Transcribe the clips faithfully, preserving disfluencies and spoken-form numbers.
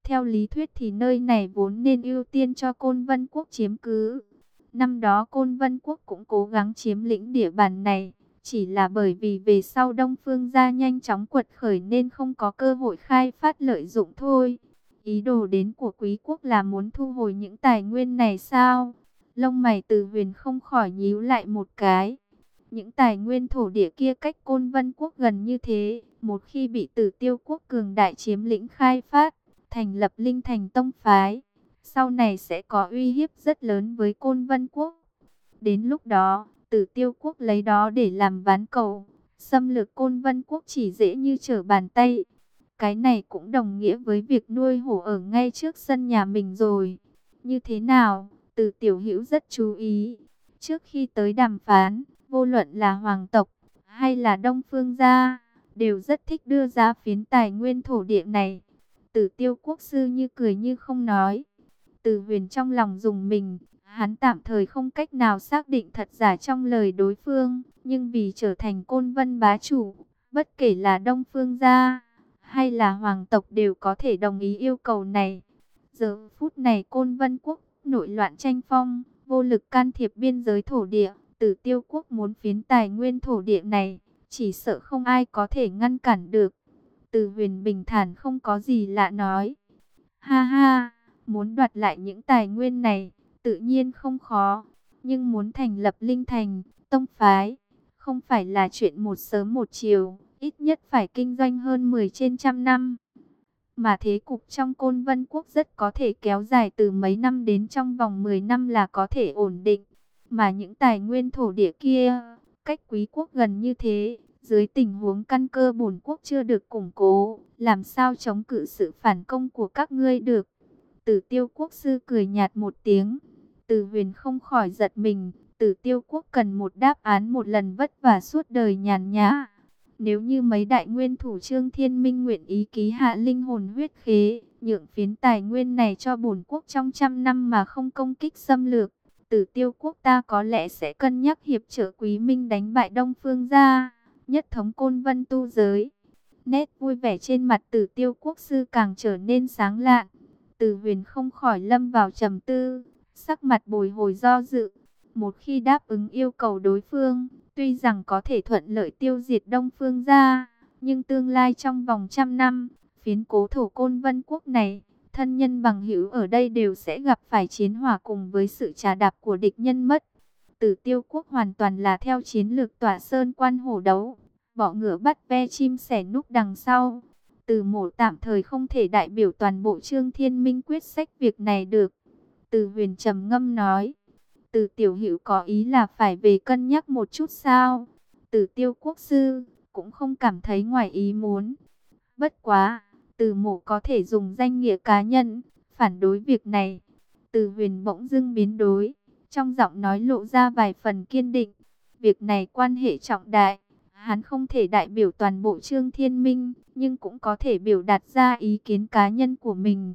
Theo lý thuyết thì nơi này vốn nên ưu tiên cho Côn Vân Quốc chiếm cứ. Năm đó Côn Vân Quốc cũng cố gắng chiếm lĩnh địa bàn này, chỉ là bởi vì về sau Đông Phương gia nhanh chóng quật khởi nên không có cơ hội khai phát lợi dụng thôi. Ý đồ đến của Quý quốc là muốn thu hồi những tài nguyên này sao? Lông mày Từ Huyền không khỏi nhíu lại một cái. Những tài nguyên thổ địa kia cách Côn Vân Quốc gần như thế, một khi bị Tử Tiêu Quốc cường đại chiếm lĩnh khai phát, thành lập Linh Thành tông phái, sau này sẽ có uy hiếp rất lớn với Côn Vân Quốc. Đến lúc đó, Tử Tiêu Quốc lấy đó để làm ván cầu, xâm lược Côn Vân Quốc chỉ dễ như trở bàn tay. Cái này cũng đồng nghĩa với việc nuôi hổ ở ngay trước sân nhà mình rồi. Như thế nào? Từ Tiểu Hữu rất chú ý. Trước khi tới đàm phán, vô luận là hoàng tộc hay là Đông Phương gia, đều rất thích đưa ra phiến tài nguyên thổ địa này. Tử Tiêu Quốc sư như cười như không nói. Từ Huyền trong lòng dùng mình, hắn tạm thời không cách nào xác định thật giả trong lời đối phương, nhưng vì trở thành Côn Vân bá chủ, bất kể là Đông Phương gia hay là hoàng tộc đều có thể đồng ý yêu cầu này. Giờ phút này Côn Vân Quốc nội loạn tranh phong, vô lực can thiệp biên giới thổ địa, Tử Tiêu Quốc muốn phiến tài nguyên thổ địa này, chỉ sợ không ai có thể ngăn cản được. Từ Huyền bình thản không có gì lạ nói. Ha ha, muốn đoạt lại những tài nguyên này, tự nhiên không khó. Nhưng muốn thành lập Linh Thành, tông phái, không phải là chuyện một sớm một chiều, ít nhất phải kinh doanh hơn mười trên trăm năm. Mà thế cục trong Côn Vân Quốc rất có thể kéo dài từ mấy năm đến trong vòng mười năm là có thể ổn định. Mà những tài nguyên thổ địa kia, cách Quý quốc gần như thế, dưới tình huống căn cơ bổn quốc chưa được củng cố, làm sao chống cự sự phản công của các ngươi được? Tử Tiêu Quốc sư cười nhạt một tiếng. Từ Huyền không khỏi giật mình. Tử Tiêu Quốc cần một đáp án một lần vất vả suốt đời nhàn nhã. Nếu như mấy đại nguyên thủ Trương Thiên Minh nguyện ý ký hạ linh hồn huyết khế, nhượng phiến tài nguyên này cho bổn quốc trong trăm năm mà không công kích xâm lược, Tử Tiêu Quốc ta có lẽ sẽ cân nhắc hiệp trợ Quý Minh đánh bại Đông Phương gia, nhất thống Côn Vân tu giới. Nét vui vẻ trên mặt Tử Tiêu Quốc sư càng trở nên sáng lạn. Từ Huyền không khỏi lâm vào trầm tư, sắc mặt bồi hồi do dự. Một khi đáp ứng yêu cầu đối phương, tuy rằng có thể thuận lợi tiêu diệt Đông Phương gia, nhưng tương lai trong vòng trăm năm, phiến cố thổ Côn Vân Quốc này, thân nhân bằng hữu ở đây đều sẽ gặp phải chiến hỏa cùng với sự trà đạp của địch nhân mất. Tử Tiêu Quốc hoàn toàn là theo chiến lược tỏa sơn quan hổ đấu, bỏ ngựa bắt ve chim sẻ núp đằng sau. Từ Mộ tạm thời không thể đại biểu toàn bộ Trương Thiên Minh quyết sách việc này được. Từ Huyền trầm ngâm nói. Từ Tiểu Hữu có ý là phải về cân nhắc một chút sao? Từ Tiêu Quốc sư cũng không cảm thấy ngoài ý muốn. Bất quá, Từ Mộ có thể dùng danh nghĩa cá nhân phản đối việc này. Từ Huyền bỗng dưng biến đổi, trong giọng nói lộ ra vài phần kiên định. Việc này quan hệ trọng đại. Hắn không thể đại biểu toàn bộ Trương Thiên Minh, nhưng cũng có thể biểu đạt ra ý kiến cá nhân của mình.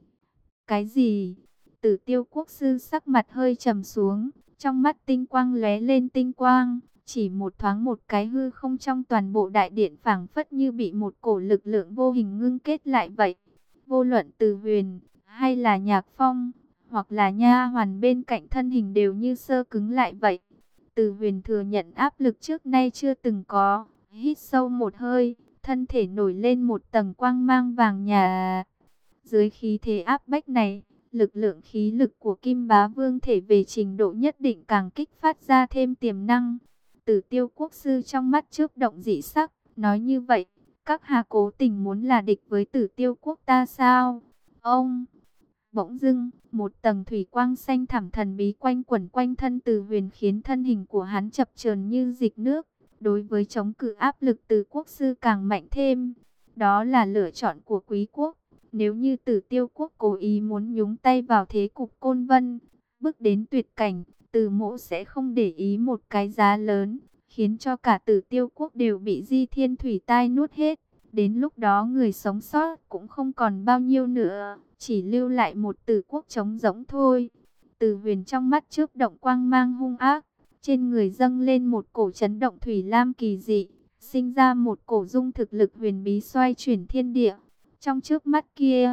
Cái gì? Tử Tiêu Quốc sư sắc mặt hơi trầm xuống, trong mắt tinh quang lóe lên tinh quang, chỉ một thoáng một cái hư không trong toàn bộ đại điện phảng phất như bị một cổ lực lượng vô hình ngưng kết lại vậy. Vô luận Từ Huyền hay là Nhạc Phong, hoặc là nha hoàn bên cạnh thân hình đều như sơ cứng lại vậy. Từ Huyền thừa nhận áp lực trước nay chưa từng có, hít sâu một hơi, thân thể nổi lên một tầng quang mang vàng nhà. Dưới khí thế áp bách này, lực lượng khí lực của Kim Bá Vương thể về trình độ nhất định càng kích phát ra thêm tiềm năng. Tử Tiêu Quốc sư trong mắt chớp động dị sắc, nói như vậy, các hạ cố tình muốn là địch với Tử Tiêu Quốc ta sao? Ông... Bỗng dưng, một tầng thủy quang xanh thẳm thần bí quanh quẩn quanh thân Từ Huyền khiến thân hình của hắn chập chờn như dịch nước. Đối với chống cự áp lực từ quốc sư càng mạnh thêm. Đó là lựa chọn của Quý quốc. Nếu như Tử Tiêu Quốc cố ý muốn nhúng tay vào thế cục Côn Vân, bước đến tuyệt cảnh, Từ Mộ sẽ không để ý một cái giá lớn, khiến cho cả Tử Tiêu Quốc đều bị Di Thiên Thủy Tai nuốt hết. Đến lúc đó người sống sót cũng không còn bao nhiêu nữa, chỉ lưu lại một Tử Quốc trống rỗng thôi. Từ Huyền trong mắt chớp động quang mang hung ác, trên người dâng lên một cổ chấn động thủy lam kỳ dị, sinh ra một cổ dung thực lực huyền bí xoay chuyển thiên địa. Trong chớp mắt kia,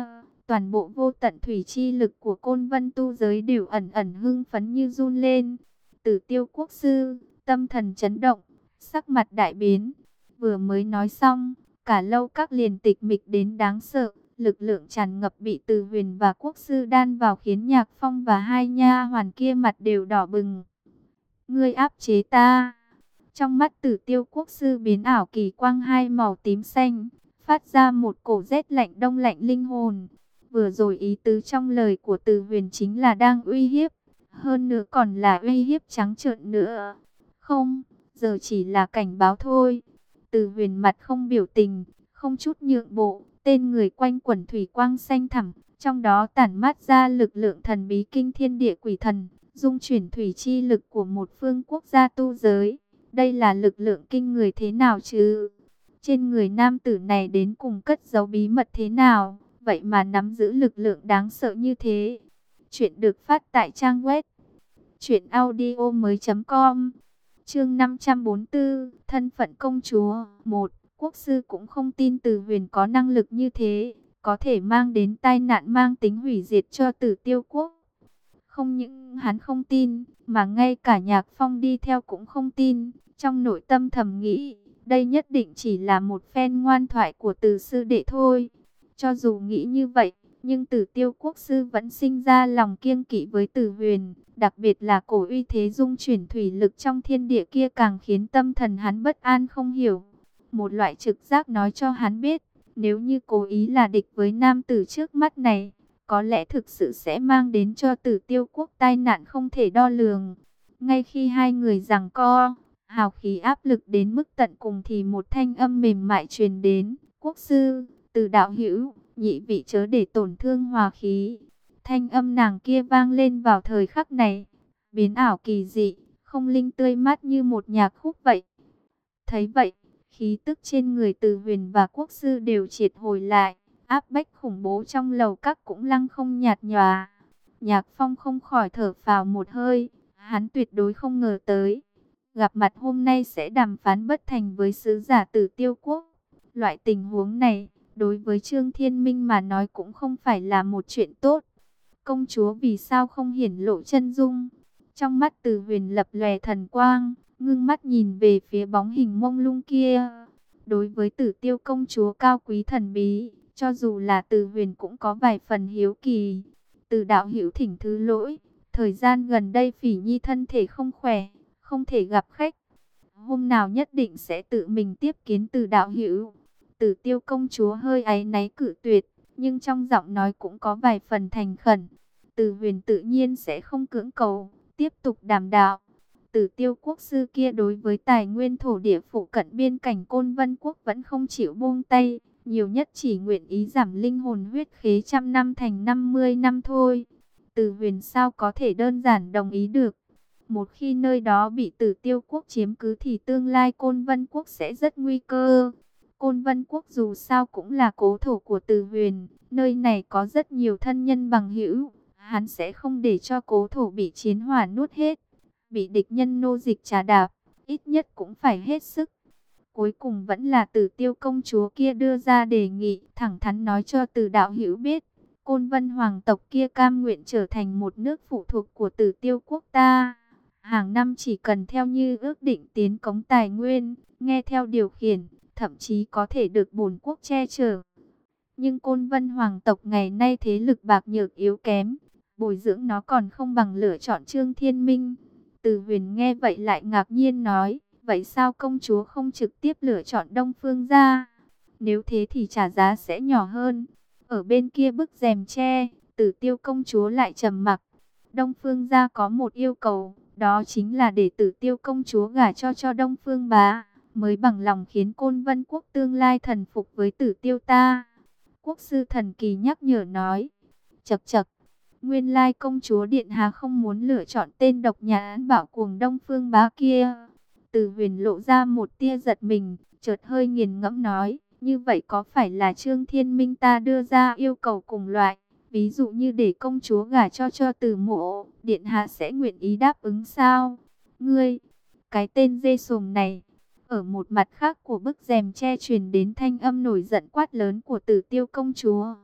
Toàn bộ vô tận thủy chi lực của Côn Vân tu giới đều ẩn ẩn hưng phấn như run lên. Tử Tiêu quốc sư, tâm thần chấn động, sắc mặt đại biến. Vừa mới nói xong, cả lâu các liền tịch mịch đến đáng sợ. Lực lượng tràn ngập bị Từ Huyền và quốc sư đan vào khiến Nhạc Phong và hai nha hoàn kia mặt đều đỏ bừng. Ngươi áp chế ta. Trong mắt Tử Tiêu quốc sư biến ảo kỳ quang hai màu tím xanh, phát ra một cổ rét lạnh đông lạnh linh hồn. Vừa rồi ý tứ trong lời của Từ Huyền chính là đang uy hiếp, hơn nữa còn là uy hiếp trắng trợn nữa. Không, giờ chỉ là cảnh báo thôi. Từ Huyền mặt không biểu tình, không chút nhượng bộ, tên người quanh quẩn thủy quang xanh thẳm, trong đó tản mát ra lực lượng thần bí kinh thiên địa quỷ thần, dung chuyển thủy chi lực của một phương quốc gia tu giới. Đây là lực lượng kinh người thế nào chứ? Trên người nam tử này đến cùng cất giấu bí mật thế nào? Vậy mà nắm giữ lực lượng đáng sợ như thế. Chuyện được phát tại trang web truyện audio mới chấm com. Chương năm trăm bốn mươi tư, thân phận công chúa. Một, quốc sư cũng không tin Từ Huyền có năng lực như thế, có thể mang đến tai nạn mang tính hủy diệt cho Tử Tiêu quốc. Không những hắn không tin, mà ngay cả Nhạc Phong đi theo cũng không tin. Trong nội tâm thầm nghĩ, đây nhất định chỉ là một phen ngoan thoại của Từ sư đệ thôi. Cho dù nghĩ như vậy, nhưng Tử Tiêu quốc sư vẫn sinh ra lòng kiêng kỵ với Từ Huyền. Đặc biệt là cổ uy thế dung chuyển thủy lực trong thiên địa kia càng khiến tâm thần hắn bất an không hiểu. Một loại trực giác nói cho hắn biết, nếu như cố ý là địch với nam tử trước mắt này, có lẽ thực sự sẽ mang đến cho Tử Tiêu quốc tai nạn không thể đo lường. Ngay khi hai người giằng co, hào khí áp lực đến mức tận cùng thì một thanh âm mềm mại truyền đến. Quốc sư, Từ đạo hữu, nhị vị chớ để tổn thương hòa khí. Thanh âm nàng kia vang lên vào thời khắc này, biến ảo kỳ dị, không linh tươi mát như một nhạc khúc vậy. Thấy vậy, khí tức trên người Từ Huyền và quốc sư đều triệt hồi lại, áp bách khủng bố trong lầu các cũng lăng không nhạt nhòa. Nhạc Phong không khỏi thở phào một hơi, hắn tuyệt đối không ngờ tới, gặp mặt hôm nay sẽ đàm phán bất thành với sứ giả Tử Tiêu quốc. Loại tình huống này, đối với Trương Thiên Minh mà nói cũng không phải là một chuyện tốt. Công chúa vì sao không hiển lộ chân dung? Trong mắt Từ Huyền lập lòe thần quang, ngưng mắt nhìn về phía bóng hình mông lung kia. Đối với Tử Tiêu công chúa cao quý thần bí, cho dù là Từ Huyền cũng có vài phần hiếu kỳ. Từ đạo hữu thỉnh thứ lỗi, thời gian gần đây Phỉ Nhi thân thể không khỏe, không thể gặp khách. Hôm nào nhất định sẽ tự mình tiếp kiến Từ đạo hữu. Tử Tiêu công chúa hơi áy náy cự tuyệt, nhưng trong giọng nói cũng có vài phần thành khẩn. Từ Huyền tự nhiên sẽ không cưỡng cầu, tiếp tục đàm đạo. Tử Tiêu quốc sư kia đối với tài nguyên thổ địa phụ cận biên cảnh Côn Vân quốc vẫn không chịu buông tay, nhiều nhất chỉ nguyện ý giảm linh hồn huyết khế trăm năm thành năm mươi năm thôi. Từ Huyền sao có thể đơn giản đồng ý được? Một khi nơi đó bị Tử Tiêu quốc chiếm cứ thì tương lai Côn Vân quốc sẽ rất nguy cơ. Côn Vân quốc dù sao cũng là cố thổ của Từ Huyền, nơi này có rất nhiều thân nhân bằng hữu, hắn sẽ không để cho cố thổ bị chiến hỏa nuốt hết, bị địch nhân nô dịch trà đạp, ít nhất cũng phải hết sức. Cuối cùng vẫn là Tử Tiêu công chúa kia đưa ra đề nghị, thẳng thắn nói cho Từ đạo hữu biết, Côn Vân hoàng tộc kia cam nguyện trở thành một nước phụ thuộc của Tử Tiêu quốc ta. Hàng năm chỉ cần theo như ước định tiến cống tài nguyên, nghe theo điều khiển, thậm chí có thể được bổn quốc che chở. Nhưng Côn Vân hoàng tộc ngày nay thế lực bạc nhược yếu kém, bồi dưỡng nó còn không bằng lựa chọn Trương Thiên Minh. Từ Huyền nghe vậy lại ngạc nhiên nói, vậy sao công chúa không trực tiếp lựa chọn Đông Phương gia? Nếu thế thì trả giá sẽ nhỏ hơn. Ở bên kia bức rèm tre, Tử Tiêu công chúa lại trầm mặc. Đông Phương gia có một yêu cầu, đó chính là để Tử Tiêu công chúa gả cho cho Đông Phương bá, mới bằng lòng khiến Côn Vân quốc tương lai thần phục với Tử Tiêu ta. Quốc sư thần kỳ nhắc nhở nói, chậc chậc, nguyên lai công chúa điện hạ không muốn lựa chọn tên độc nhãn bạo cuồng Đông Phương bá kia. Từ Huyền lộ ra một tia giật mình, chợt hơi nghiền ngẫm nói, như vậy có phải là Trương Thiên Minh ta đưa ra yêu cầu cùng loại, ví dụ như để công chúa gả cho cho Từ mộ, điện hạ sẽ nguyện ý đáp ứng sao? Ngươi, cái tên dê sồm này. Ở một mặt khác của bức rèm che truyền đến thanh âm nổi giận quát lớn của Tử Tiêu công chúa.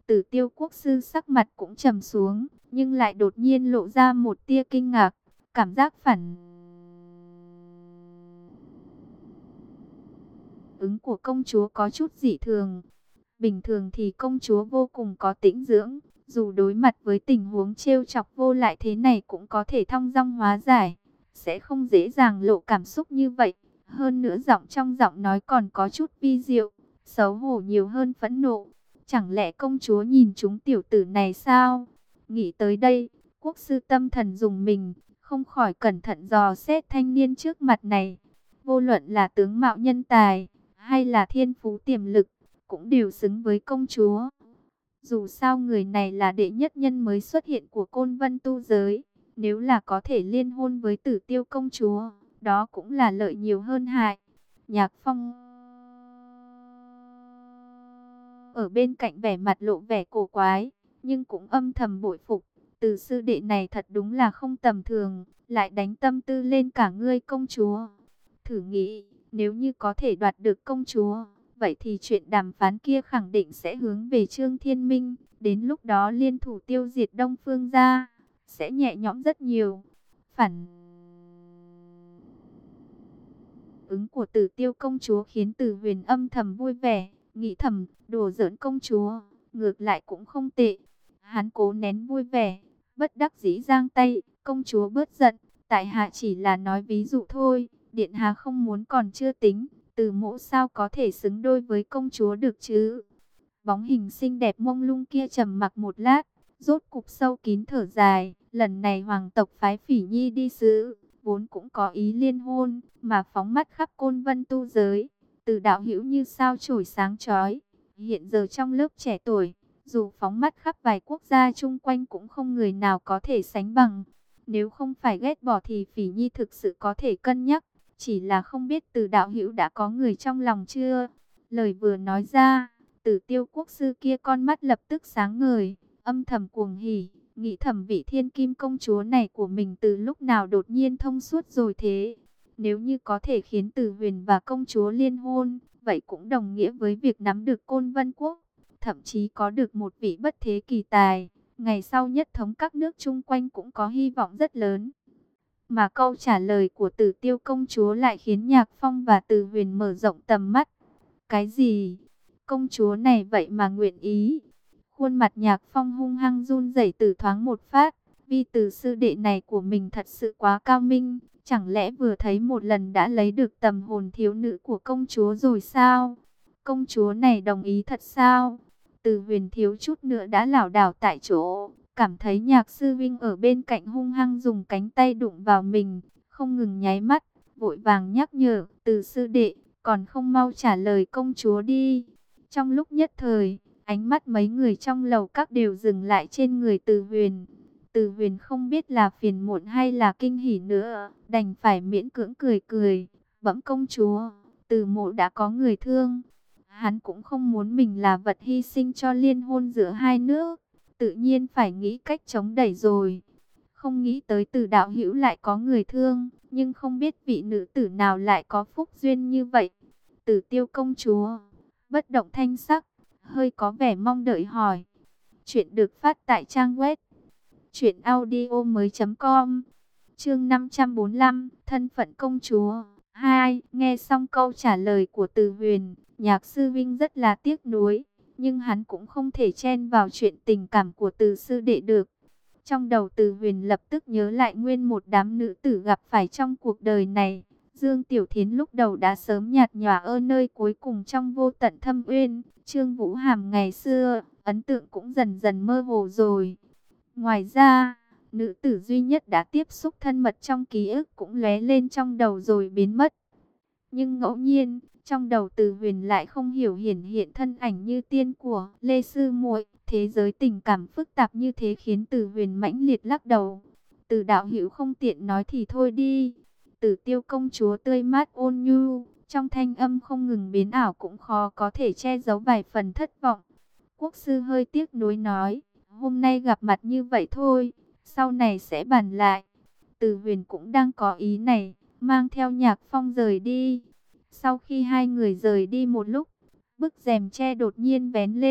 Tử Tiêu quốc sư sắc mặt cũng trầm xuống, nhưng lại đột nhiên lộ ra một tia kinh ngạc, cảm giác phản ứng của công chúa có chút dị thường. Bình thường thì công chúa vô cùng có tĩnh dưỡng, dù đối mặt với tình huống trêu chọc vô lại thế này cũng có thể thong dong hóa giải, sẽ không dễ dàng lộ cảm xúc như vậy. Hơn nữa giọng trong giọng nói còn có chút vi diệu, xấu hổ nhiều hơn phẫn nộ. Chẳng lẽ công chúa nhìn chúng tiểu tử này sao? Nghĩ tới đây, quốc sư tâm thần dùng mình, không khỏi cẩn thận dò xét thanh niên trước mặt này. Vô luận là tướng mạo nhân tài, hay là thiên phú tiềm lực, cũng đều xứng với công chúa. Dù sao người này là đệ nhất nhân mới xuất hiện của Côn Vân tu giới, nếu là có thể liên hôn với Tử Tiêu công chúa, đó cũng là lợi nhiều hơn hại. Nhạc Phong ở bên cạnh vẻ mặt lộ vẻ cổ quái, nhưng cũng âm thầm bội phục. Từ sư đệ này thật đúng là không tầm thường, lại đánh tâm tư lên cả ngươi công chúa. Thử nghĩ, nếu như có thể đoạt được công chúa, vậy thì chuyện đàm phán kia khẳng định sẽ hướng về Trương Thiên Minh. Đến lúc đó liên thủ tiêu diệt Đông Phương gia, sẽ nhẹ nhõm rất nhiều. Phản ứng của Tử Tiêu công chúa khiến Tử Huyền âm thầm vui vẻ, nghĩ thầm, đùa giỡn công chúa, ngược lại cũng không tệ. Hắn cố nén vui vẻ, bất đắc dĩ giang tay, công chúa bớt giận, tại hạ chỉ là nói ví dụ thôi, điện hạ không muốn còn chưa tính, Từ Mỗ sao có thể xứng đôi với công chúa được chứ? Bóng hình xinh đẹp mông lung kia trầm mặc một lát, rốt cục sâu kín thở dài, lần này hoàng tộc phái Phỉ Nhi đi sứ, vốn cũng có ý liên hôn, mà phóng mắt khắp Côn Vân tu giới, Từ đạo hữu như sao chổi sáng chói, hiện giờ trong lớp trẻ tuổi, dù phóng mắt khắp vài quốc gia chung quanh cũng không người nào có thể sánh bằng. Nếu không phải ghét bỏ thì Phỉ Nhi thực sự có thể cân nhắc, chỉ là không biết Từ đạo hữu đã có người trong lòng chưa? Lời vừa nói ra, Tử Tiêu quốc sư kia con mắt lập tức sáng ngời, âm thầm cuồng hỉ, nghĩ thầm vị thiên kim công chúa này của mình từ lúc nào đột nhiên thông suốt rồi thế. Nếu như có thể khiến Tử Huyền và công chúa liên hôn, vậy cũng đồng nghĩa với việc nắm được Côn Vân quốc, thậm chí có được một vị bất thế kỳ tài, ngày sau nhất thống các nước chung quanh cũng có hy vọng rất lớn. Mà câu trả lời của Tử Tiêu công chúa lại khiến Nhạc Phong và Tử Huyền mở rộng tầm mắt. Cái gì? Công chúa này vậy mà nguyện ý? Khuôn mặt Nhạc Phong hung hăng run rẩy từ thoáng một phát, vì từ sư đệ này của mình thật sự quá cao minh, chẳng lẽ vừa thấy một lần đã lấy được tầm hồn thiếu nữ của công chúa rồi sao? Công chúa này đồng ý thật sao? Từ Huyền thiếu chút nữa đã lảo đảo tại chỗ, cảm thấy Nhạc sư huynh ở bên cạnh hung hăng dùng cánh tay đụng vào mình, không ngừng nháy mắt, vội vàng nhắc nhở, Từ sư đệ, còn không mau trả lời công chúa đi. Trong lúc nhất thời, ánh mắt mấy người trong lầu các đều dừng lại trên người Từ Huyền. Từ Huyền không biết là phiền muộn hay là kinh hỉ nữa, đành phải miễn cưỡng cười cười, bẩm công chúa, Từ Mộ đã có người thương. Hắn cũng không muốn mình là vật hy sinh cho liên hôn giữa hai nước, tự nhiên phải nghĩ cách chống đẩy rồi. Không nghĩ tới Từ đạo hữu lại có người thương, nhưng không biết vị nữ tử nào lại có phúc duyên như vậy. Tử Tiêu công chúa bất động thanh sắc, hơi có vẻ mong đợi hỏi. Chuyện được phát tại trang web truyện audio mới chấm com. Chương năm trăm bốn mươi lăm, thân phận công chúa. hai. Nghe xong câu trả lời của Từ Huyền, Nhạc sư vinh rất là tiếc nuối, nhưng hắn cũng không thể chen vào chuyện tình cảm của Từ sư đệ được. Trong đầu Từ Huyền lập tức nhớ lại nguyên một đám nữ tử gặp phải trong cuộc đời này. Dương Tiểu Thiến lúc đầu đã sớm nhạt nhòa ở nơi cuối cùng trong vô tận thâm uyên. Trương Vũ Hàm ngày xưa, ấn tượng cũng dần dần mơ hồ rồi. Ngoài ra, nữ tử duy nhất đã tiếp xúc thân mật trong ký ức cũng lóe lên trong đầu rồi biến mất. Nhưng ngẫu nhiên, trong đầu Từ Huyền lại không hiểu hiển hiện thân ảnh như tiên của Lê Sư Muội. Thế giới tình cảm phức tạp như thế khiến Từ Huyền mãnh liệt lắc đầu. Từ đạo hữu không tiện nói thì thôi đi. Tử Tiêu công chúa tươi mát ôn nhu, trong thanh âm không ngừng biến ảo cũng khó có thể che giấu vài phần thất vọng. Quốc sư hơi tiếc nuối nói, hôm nay gặp mặt như vậy thôi, sau này sẽ bàn lại. Từ Huyền cũng đang có ý này, mang theo Nhạc Phong rời đi. Sau khi hai người rời đi một lúc, bức rèm che đột nhiên vén lên,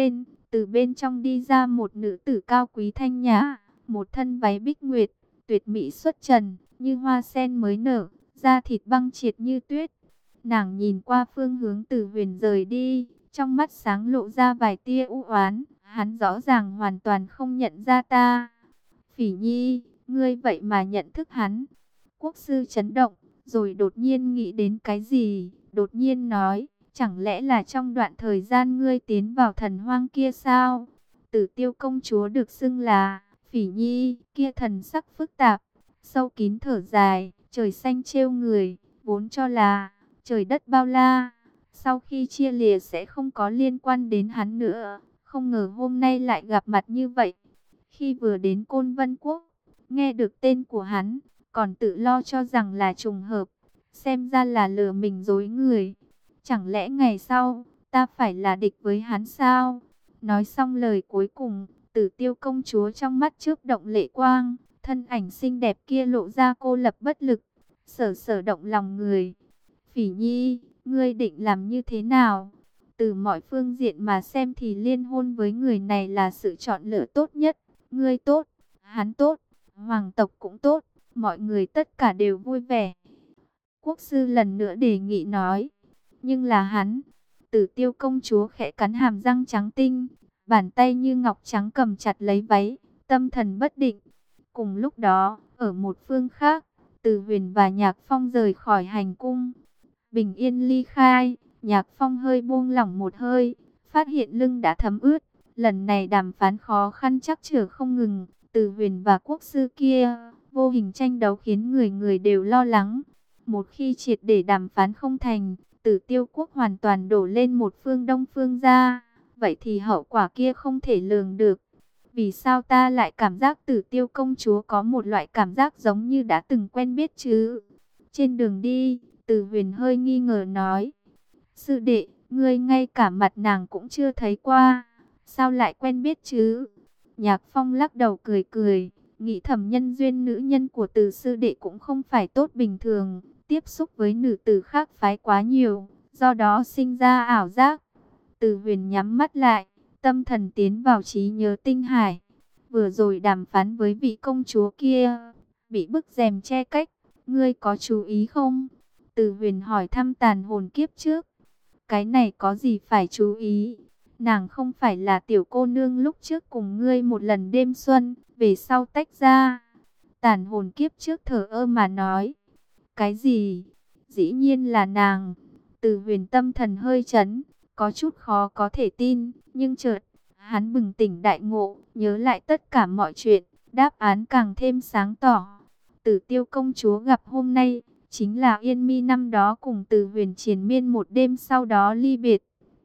từ bên trong đi ra một nữ tử cao quý thanh nhã, một thân váy bích nguyệt, tuyệt mỹ xuất trần, như hoa sen mới nở, da thịt băng triệt như tuyết. Nàng nhìn qua phương hướng Tử Huyền rời đi, trong mắt sáng lộ ra vài tia u oán, hắn rõ ràng hoàn toàn không nhận ra ta. Phỉ Nhi, ngươi vậy mà nhận thức hắn. Quốc sư chấn động, rồi đột nhiên nghĩ đến cái gì, đột nhiên nói, chẳng lẽ là trong đoạn thời gian ngươi tiến vào thần hoang kia sao? Tử Tiêu công chúa được xưng là Phỉ Nhi, kia thần sắc phức tạp, sâu kín thở dài, trời xanh trêu người, vốn cho là trời đất bao la, sau khi chia lìa sẽ không có liên quan đến hắn nữa, không ngờ hôm nay lại gặp mặt như vậy. Khi vừa đến Côn Vân Quốc, nghe được tên của hắn, còn tự lo cho rằng là trùng hợp, xem ra là lừa mình dối người. Chẳng lẽ ngày sau, ta phải là địch với hắn sao? Nói xong lời cuối cùng, Tử Tiêu công chúa trong mắt chớp động lệ quang, thân ảnh xinh đẹp kia lộ ra cô lập bất lực, sở sở động lòng người. Phỉ Nhi, ngươi định làm như thế nào? Từ mọi phương diện mà xem thì liên hôn với người này là sự chọn lựa tốt nhất. Ngươi tốt, hắn tốt, hoàng tộc cũng tốt, mọi người tất cả đều vui vẻ. Quốc sư lần nữa đề nghị nói, nhưng là hắn. Tử Tiêu công chúa khẽ cắn hàm răng trắng tinh, bàn tay như ngọc trắng cầm chặt lấy váy, tâm thần bất định. Cùng lúc đó, ở một phương khác, Từ Huyền và Nhạc Phong rời khỏi hành cung, bình yên ly khai. Nhạc Phong hơi buông lỏng một hơi, phát hiện lưng đã thấm ướt. Lần này đàm phán khó khăn chắc trở không ngừng. Từ Huyền và quốc sư kia, vô hình tranh đấu khiến người người đều lo lắng. Một khi triệt để đàm phán không thành, Tử Tiêu quốc hoàn toàn đổ lên một phương Đông Phương gia, vậy thì hậu quả kia không thể lường được. Vì sao ta lại cảm giác Tử Tiêu công chúa có một loại cảm giác giống như đã từng quen biết chứ? Trên đường đi, Từ Huyền hơi nghi ngờ nói, sư đệ, ngươi ngay cả mặt nàng cũng chưa thấy qua, sao lại quen biết chứ? Nhạc Phong lắc đầu cười cười, nghĩ thầm nhân duyên nữ nhân của Từ sư đệ cũng không phải tốt bình thường, tiếp xúc với nữ tử khác phái quá nhiều, do đó sinh ra ảo giác. Từ Huyền nhắm mắt lại, tâm thần tiến vào trí nhớ tinh hải. Vừa rồi đàm phán với vị công chúa kia, bị bức rèm che cách, ngươi có chú ý không? Từ Huyền hỏi thăm tàn hồn kiếp trước. Cái này có gì phải chú ý? Nàng không phải là tiểu cô nương lúc trước cùng ngươi một lần đêm xuân, về sau tách ra. Tàn hồn kiếp trước thở ơ mà nói. Cái gì? Dĩ nhiên là nàng. Từ Huyền tâm thần hơi chấn, có chút khó có thể tin, nhưng chợt hắn bừng tỉnh đại ngộ, nhớ lại tất cả mọi chuyện, đáp án càng thêm sáng tỏ. Tử Tiêu công chúa gặp hôm nay, chính là Yên Mi năm đó cùng Từ Huyền triền miên một đêm sau đó ly biệt.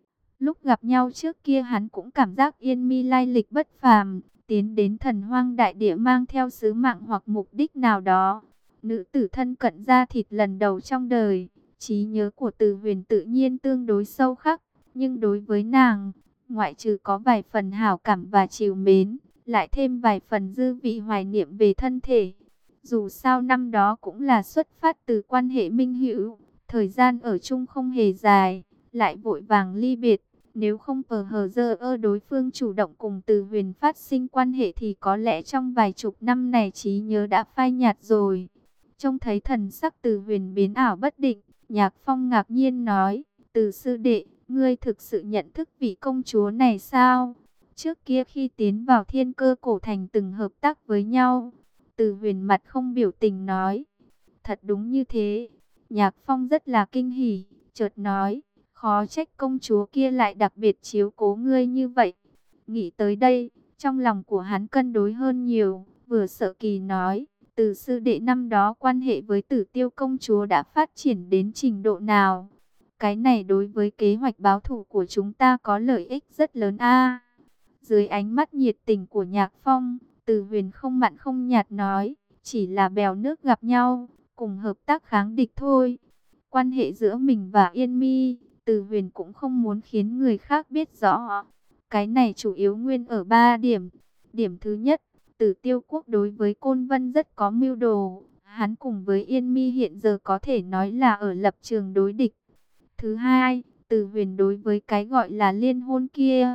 Lúc gặp nhau trước kia hắn cũng cảm giác Yên Mi lai lịch bất phàm, tiến đến thần hoang đại địa mang theo sứ mạng hoặc mục đích nào đó. Nữ tử thân cận da thịt lần đầu trong đời, trí nhớ của Từ Huyền tự nhiên tương đối sâu khắc, nhưng đối với nàng, ngoại trừ có vài phần hảo cảm và trìu mến, lại thêm vài phần dư vị hoài niệm về thân thể. Dù sao năm đó cũng là xuất phát từ quan hệ minh hữu, thời gian ở chung không hề dài, lại vội vàng ly biệt. Nếu không ở hờ dơ ơ đối phương chủ động cùng Từ Huyền phát sinh quan hệ thì có lẽ trong vài chục năm này trí nhớ đã phai nhạt rồi. Trông thấy thần sắc Từ Huyền biến ảo bất định, Nhạc Phong ngạc nhiên nói, Từ sư đệ, ngươi thực sự nhận thức vị công chúa này sao? Trước kia khi tiến vào Thiên Cơ cổ thành từng hợp tác với nhau. Từ Huyền mặt không biểu tình nói, thật đúng như thế. Nhạc Phong rất là kinh hỉ, chợt nói, khó trách công chúa kia lại đặc biệt chiếu cố ngươi như vậy. Nghĩ tới đây, trong lòng của hắn cân đối hơn nhiều, vừa sợ kỳ nói, Từ sư đệ năm đó quan hệ với Tử Tiêu công chúa đã phát triển đến trình độ nào? Cái này đối với kế hoạch báo thù của chúng ta có lợi ích rất lớn a. Dưới ánh mắt nhiệt tình của Nhạc Phong, Từ Huyền không mặn không nhạt nói, chỉ là bèo nước gặp nhau, cùng hợp tác kháng địch thôi. Quan hệ giữa mình và Yên Mi, Từ Huyền cũng không muốn khiến người khác biết rõ. Cái này chủ yếu nguyên ở ba điểm. Điểm thứ nhất, Tử Tiêu quốc đối với Côn Vân rất có mưu đồ. Hắn cùng với Yên Mi hiện giờ có thể nói là ở lập trường đối địch. Thứ hai, Từ Huyền đối với cái gọi là liên hôn kia,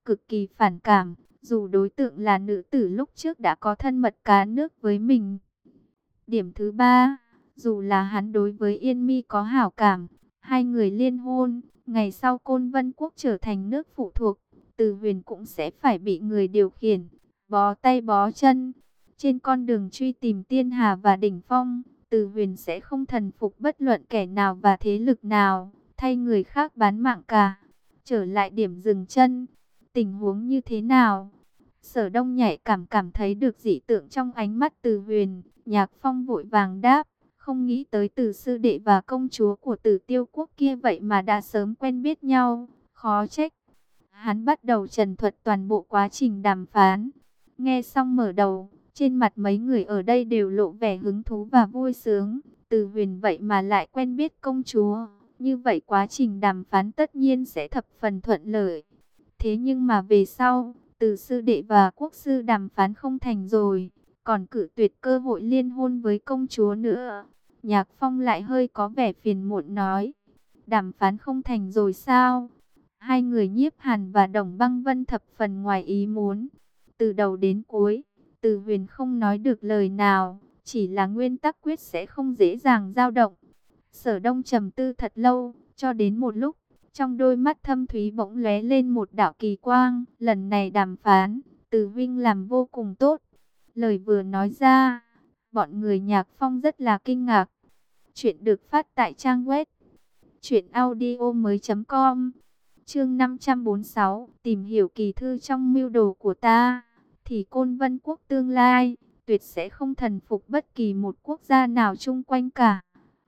cực kỳ phản cảm, dù đối tượng là nữ tử lúc trước đã có thân mật cá nước với mình. Điểm thứ ba, dù là hắn đối với Yên Mi có hảo cảm, hai người liên hôn, ngày sau Côn Vân Quốc trở thành nước phụ thuộc, Từ Huyền cũng sẽ phải bị người điều khiển, bó tay bó chân. Trên con đường truy tìm Tiên Hà và Đỉnh Phong, Từ Huyền sẽ không thần phục bất luận kẻ nào và thế lực nào, thay người khác bán mạng cả. Trở lại điểm dừng chân, tình huống như thế nào? Sở Đông nhạy cảm cảm thấy được dị tượng trong ánh mắt Từ Huyền. Nhạc Phong vội vàng đáp, không nghĩ tới Từ sư đệ và công chúa của Tử Tiêu quốc kia vậy mà đã sớm quen biết nhau, khó trách. Hắn bắt đầu trần thuật toàn bộ quá trình đàm phán. Nghe xong mở đầu, trên mặt mấy người ở đây đều lộ vẻ hứng thú và vui sướng. Từ Huyền vậy mà lại quen biết công chúa, như vậy quá trình đàm phán tất nhiên sẽ thập phần thuận lợi. Thế nhưng mà về sau, Từ sư đệ và quốc sư đàm phán không thành rồi, còn cự tuyệt cơ hội liên hôn với công chúa nữa. Nhạc Phong lại hơi có vẻ phiền muộn nói, đàm phán không thành rồi sao? Hai người Nhiếp Hàn và Đồng Băng Vân thập phần ngoài ý muốn. Từ đầu đến cuối, Từ Huyền không nói được lời nào, chỉ là nguyên tắc quyết sẽ không dễ dàng dao động. Sở Đông trầm tư thật lâu, cho đến một lúc, trong đôi mắt thâm thúy bỗng lóe lên một đạo kỳ quang. Lần này đàm phán, Từ huynh làm vô cùng tốt. Lời vừa nói ra, bọn người Nhạc Phong rất là kinh ngạc. Chuyện được phát tại trang web truyện audio mới chấm com. Chương năm trăm bốn mươi sáu, tìm hiểu kỳ thư trong mưu đồ của ta, thì Côn Vân quốc tương lai tuyệt sẽ không thần phục bất kỳ một quốc gia nào chung quanh cả.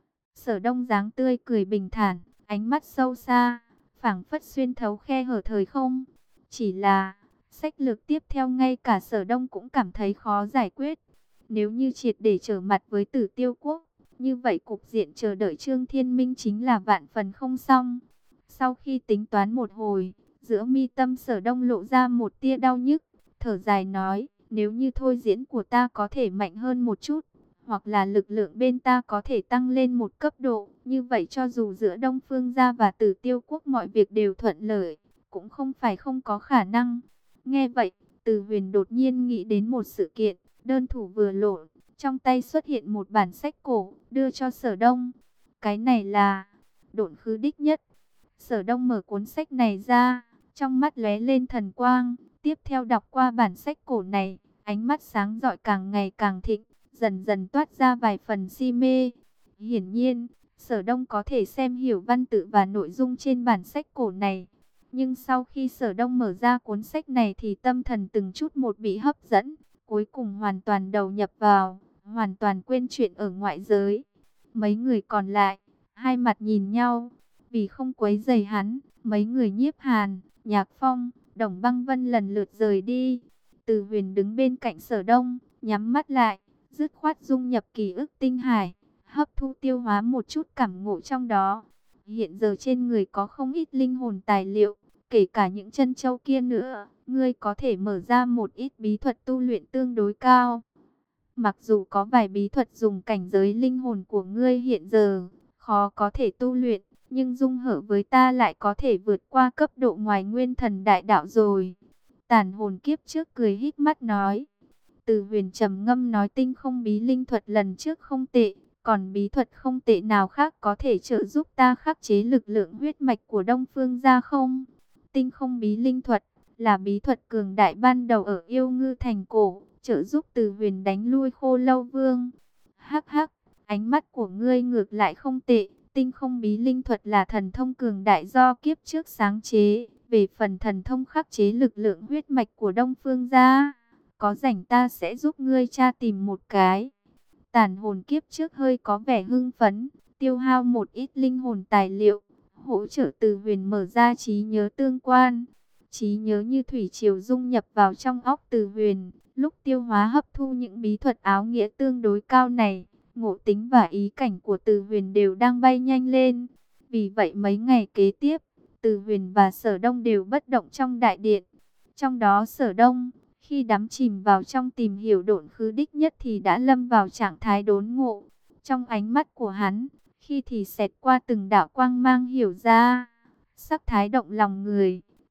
Sở Đông dáng tươi cười bình thản, ánh mắt sâu xa, phảng phất xuyên thấu khe hở thời không. Chỉ là sách lược tiếp theo ngay cả Sở Đông cũng cảm thấy khó giải quyết. Nếu như triệt để trở mặt với Tử Tiêu quốc, như vậy cục diện chờ đợi Trương Thiên Minh chính là vạn phần không xong. Sau khi tính toán một hồi, giữa mi tâm Sở Đông lộ ra một tia đau nhức, thở dài nói, nếu như thôi diễn của ta có thể mạnh hơn một chút, hoặc là lực lượng bên ta có thể tăng lên một cấp độ, như vậy cho dù giữa Đông Phương gia và Tử Tiêu quốc mọi việc đều thuận lợi, cũng không phải không có khả năng. Nghe vậy, Từ Huyền đột nhiên nghĩ đến một sự kiện, đơn thủ vừa lộn, trong tay xuất hiện một bản sách cổ, đưa cho Sở Đông. Cái này là Độn Khứ Đích Nhất. Sở Đông mở cuốn sách này ra, trong mắt lóe lên thần quang, tiếp theo đọc qua bản sách cổ này, ánh mắt sáng rọi càng ngày càng thịnh, dần dần toát ra vài phần si mê. Hiển nhiên, Sở Đông có thể xem hiểu văn tự và nội dung trên bản sách cổ này. Nhưng sau khi Sở Đông mở ra cuốn sách này thì tâm thần từng chút một bị hấp dẫn, cuối cùng hoàn toàn đầu nhập vào, hoàn toàn quên chuyện ở ngoại giới. Mấy người còn lại, hai mặt nhìn nhau, vì không quấy rầy hắn, mấy người Nhiếp Hàn, Nhạc Phong, Đồng Băng Vân lần lượt rời đi. Từ Huyền đứng bên cạnh Sở Đông, nhắm mắt lại, dứt khoát dung nhập ký ức tinh hải, hấp thu tiêu hóa một chút cảm ngộ trong đó. Hiện giờ trên người có không ít linh hồn tài liệu, kể cả những chân châu kia nữa, ngươi có thể mở ra một ít bí thuật tu luyện tương đối cao. Mặc dù có vài bí thuật dùng cảnh giới linh hồn của ngươi hiện giờ khó có thể tu luyện, nhưng dung hợp với ta lại có thể vượt qua cấp độ ngoài nguyên thần đại đạo rồi. Tàn hồn kiếp trước cười híp mắt nói. Từ Huyền trầm ngâm nói, tinh không bí linh thuật lần trước không tệ, còn bí thuật không tệ nào khác có thể trợ giúp ta khắc chế lực lượng huyết mạch của Đông Phương gia không? Tinh không bí linh thuật là bí thuật cường đại ban đầu ở Yêu Ngư thành cổ, trợ giúp Từ Huyền đánh lui Khô Lâu Vương. Hắc hắc, ánh mắt của ngươi ngược lại không tệ. Tinh không bí linh thuật là thần thông cường đại do kiếp trước sáng chế. Về phần thần thông khắc chế lực lượng huyết mạch của Đông Phương gia, có rảnh ta sẽ giúp ngươi tra tìm một cái. Tàn hồn kiếp trước hơi có vẻ hưng phấn, tiêu hao một ít linh hồn tài liệu, hỗ trợ Từ Huyền mở ra trí nhớ tương quan. Trí nhớ như thủy triều dung nhập vào trong óc Từ Huyền, lúc tiêu hóa hấp thu những bí thuật áo nghĩa tương đối cao này, ngộ tính và ý cảnh của Từ Huyền đều đang bay nhanh lên. Vì vậy mấy ngày kế tiếp, Từ Huyền và Sở Đông đều bất động trong đại điện. Trong đó Sở Đông, khi đắm chìm vào trong tìm hiểu Độn Khứ Đích Nhất thì đã lâm vào trạng thái đốn ngộ. Trong ánh mắt của hắn, khi thì xẹt qua từng đạo quang mang hiểu ra, sắc thái động lòng người,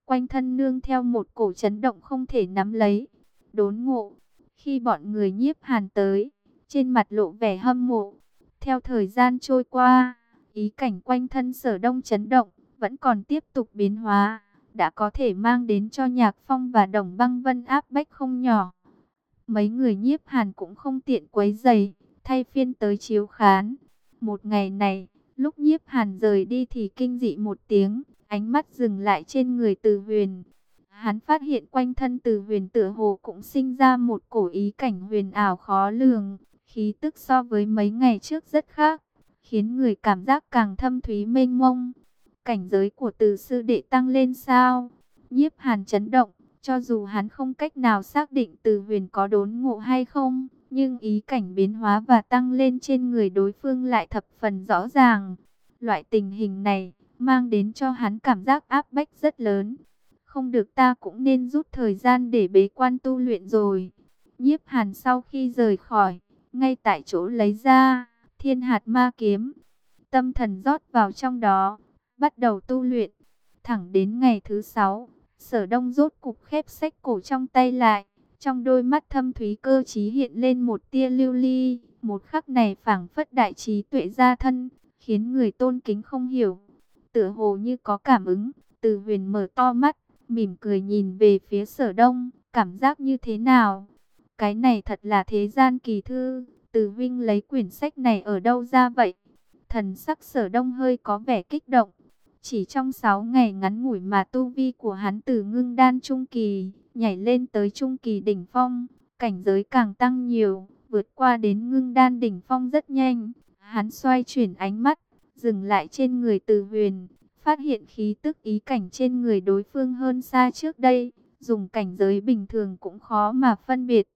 quanh thân nương theo một cổ chấn động không thể nắm lấy. Đốn ngộ, khi bọn người Nhiếp Hàn tới, trên mặt lộ vẻ hâm mộ. Theo thời gian trôi qua, ý cảnh quanh thân Sở Đông chấn động, vẫn còn tiếp tục biến hóa, đã có thể mang đến cho Nhạc Phong và Đồng Băng Vân áp bách không nhỏ. Mấy người Nhiếp Hàn cũng không tiện quấy rầy, thay phiên tới chiếu khán. Một ngày này, lúc Nhiếp Hàn rời đi thì kinh dị một tiếng, ánh mắt dừng lại trên người Từ Huyền. Hắn phát hiện quanh thân Từ Huyền tựa hồ cũng sinh ra một cổ ý cảnh huyền ảo khó lường, khí tức so với mấy ngày trước rất khác, khiến người cảm giác càng thâm thúy mênh mông. Cảnh giới của Từ sư đệ tăng lên sao? Nhiếp Hàn chấn động, cho dù hắn không cách nào xác định Từ Huyền có đốn ngộ hay không, nhưng ý cảnh biến hóa và tăng lên trên người đối phương lại thập phần rõ ràng. Loại tình hình này mang đến cho hắn cảm giác áp bách rất lớn. Không được, ta cũng nên rút thời gian để bế quan tu luyện rồi. Nhiếp Hàn sau khi rời khỏi, ngay tại chỗ lấy ra Thiên Hạt Ma Kiếm, tâm thần rót vào trong đó, bắt đầu tu luyện. Thẳng đến ngày thứ sáu, Sở Đông rốt cục khép sách cổ trong tay lại, trong đôi mắt thâm thúy cơ trí hiện lên một tia lưu ly. Một khắc này phảng phất đại trí tuệ gia thân, khiến người tôn kính không hiểu. Tựa hồ như có cảm ứng, Từ Huyền mở to mắt, mỉm cười nhìn về phía Sở Đông, cảm giác như thế nào? Cái này thật là thế gian kỳ thư, Từ huynh lấy quyển sách này ở đâu ra vậy? Thần sắc Sở Đông hơi có vẻ kích động. Chỉ trong sáu ngày ngắn ngủi mà tu vi của hắn từ ngưng đan trung kỳ, nhảy lên tới trung kỳ đỉnh phong, cảnh giới càng tăng nhiều, vượt qua đến ngưng đan đỉnh phong rất nhanh. Hắn xoay chuyển ánh mắt, dừng lại trên người Từ Huyền, phát hiện khí tức ý cảnh trên người đối phương hơn xa trước đây, dùng cảnh giới bình thường cũng khó mà phân biệt.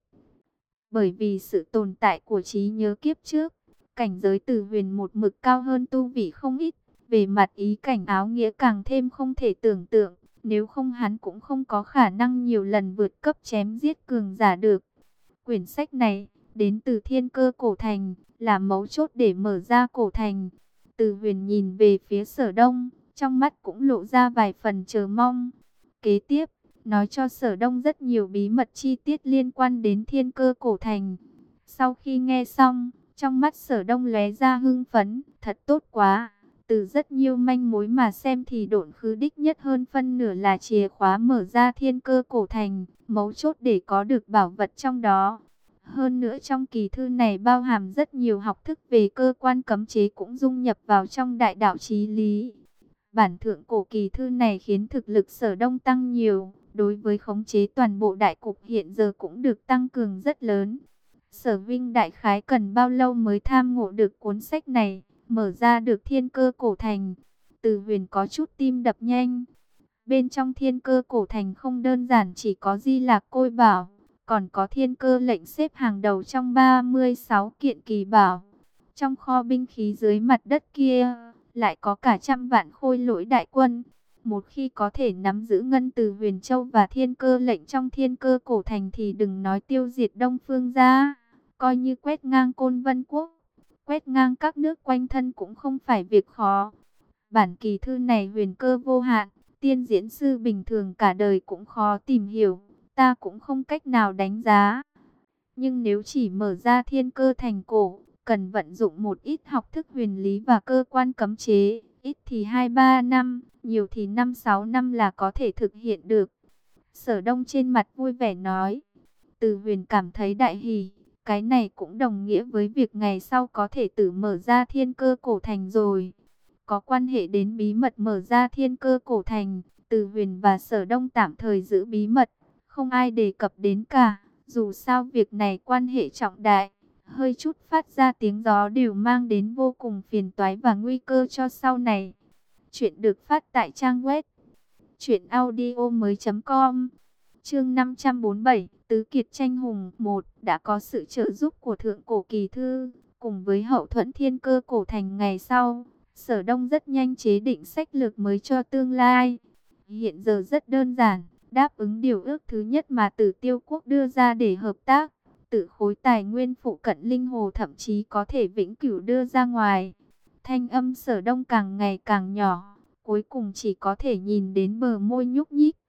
Bởi vì sự tồn tại của trí nhớ kiếp trước, cảnh giới Từ Huyền một mực cao hơn tu vị không ít, về mặt ý cảnh áo nghĩa càng thêm không thể tưởng tượng, nếu không hắn cũng không có khả năng nhiều lần vượt cấp chém giết cường giả được. Quyển sách này, đến từ Thiên Cơ Cổ Thành, là mấu chốt để mở ra cổ thành. Từ Huyền nhìn về phía Sở Đông, trong mắt cũng lộ ra vài phần chờ mong. Kế tiếp, nói cho Sở Đông rất nhiều bí mật chi tiết liên quan đến Thiên Cơ Cổ Thành. Sau khi nghe xong, trong mắt Sở Đông lóe ra hưng phấn, thật tốt quá. Từ rất nhiều manh mối mà xem thì Độn Khứ đích nhất hơn phân nửa là chìa khóa mở ra Thiên Cơ Cổ Thành, mấu chốt để có được bảo vật trong đó. Hơn nữa trong kỳ thư này bao hàm rất nhiều học thức về cơ quan cấm chế cũng dung nhập vào trong đại đạo chí lý. Bản thượng cổ kỳ thư này khiến thực lực Sở Đông tăng nhiều, đối với khống chế toàn bộ đại cục hiện giờ cũng được tăng cường rất lớn. Sở Vinh đại khái cần bao lâu mới tham ngộ được cuốn sách này, mở ra được Thiên Cơ Cổ Thành? Từ Huyền có chút tim đập nhanh. Bên trong Thiên Cơ Cổ Thành không đơn giản chỉ có Di Lạc Côi Bảo, còn có Thiên Cơ lệnh xếp hàng đầu trong ba mươi sáu kiện kỳ bảo. Trong kho binh khí dưới mặt đất kia, lại có cả trăm vạn khôi lỗi đại quân. Một khi có thể nắm giữ Ngân Từ Huyền Châu và Thiên Cơ lệnh trong Thiên Cơ Cổ Thành thì đừng nói tiêu diệt Đông Phương gia, coi như quét ngang Côn Vân Quốc, quét ngang các nước quanh thân cũng không phải việc khó. Bản kỳ thư này huyền cơ vô hạn, tiên diễn sư bình thường cả đời cũng khó tìm hiểu, ta cũng không cách nào đánh giá. Nhưng nếu chỉ mở ra Thiên Cơ thành cổ, cần vận dụng một ít học thức huyền lý và cơ quan cấm chế, ít thì hai ba năm, nhiều thì năm sáu năm là có thể thực hiện được. Sở Đông trên mặt vui vẻ nói. Từ Huyền cảm thấy đại hỉ, cái này cũng đồng nghĩa với việc ngày sau có thể tự mở ra Thiên Cơ Cổ Thành rồi. Có quan hệ đến bí mật mở ra Thiên Cơ Cổ Thành, Từ Huyền và Sở Đông tạm thời giữ bí mật, không ai đề cập đến cả. Dù sao việc này quan hệ trọng đại, hơi chút phát ra tiếng gió đều mang đến vô cùng phiền toái và nguy cơ cho sau này. Chuyện được phát tại trang web truyện audio mới chấm com. Chương năm trăm bốn mươi bảy, Tứ Kiệt tranh hùng một. Đã có sự trợ giúp của thượng cổ kỳ thư, cùng với hậu thuẫn Thiên Cơ Cổ Thành ngày sau, Sở Đông rất nhanh chế định sách lược mới cho tương lai. Hiện giờ rất đơn giản, đáp ứng điều ước thứ nhất mà Tử Tiêu Quốc đưa ra để hợp tác. Tự khối tài nguyên phụ cận linh hồ thậm chí có thể vĩnh cửu đưa ra ngoài. Thanh âm Sở Đông càng ngày càng nhỏ, cuối cùng chỉ có thể nhìn đến bờ môi nhúc nhích.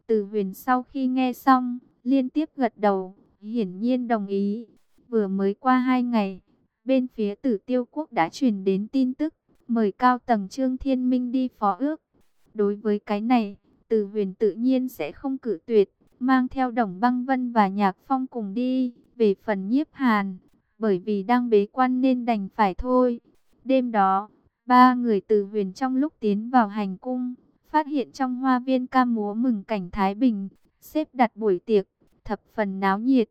Từ Huyền sau khi nghe xong, liên tiếp gật đầu, hiển nhiên đồng ý. Vừa mới qua hai ngày, bên phía Tử Tiêu Quốc đã truyền đến tin tức, mời cao tầng Trương Thiên Minh đi phó ước. Đối với cái này, Từ Huyền tự nhiên sẽ không cự tuyệt, mang theo Đồng Băng Vân và Nhạc Phong cùng đi. Về phần Nhiếp Hàn, bởi vì đang bế quan nên đành phải thôi. Đêm đó, ba người Từ Huyền trong lúc tiến vào hành cung, phát hiện trong hoa viên ca múa mừng cảnh Thái Bình, xếp đặt buổi tiệc, thập phần náo nhiệt.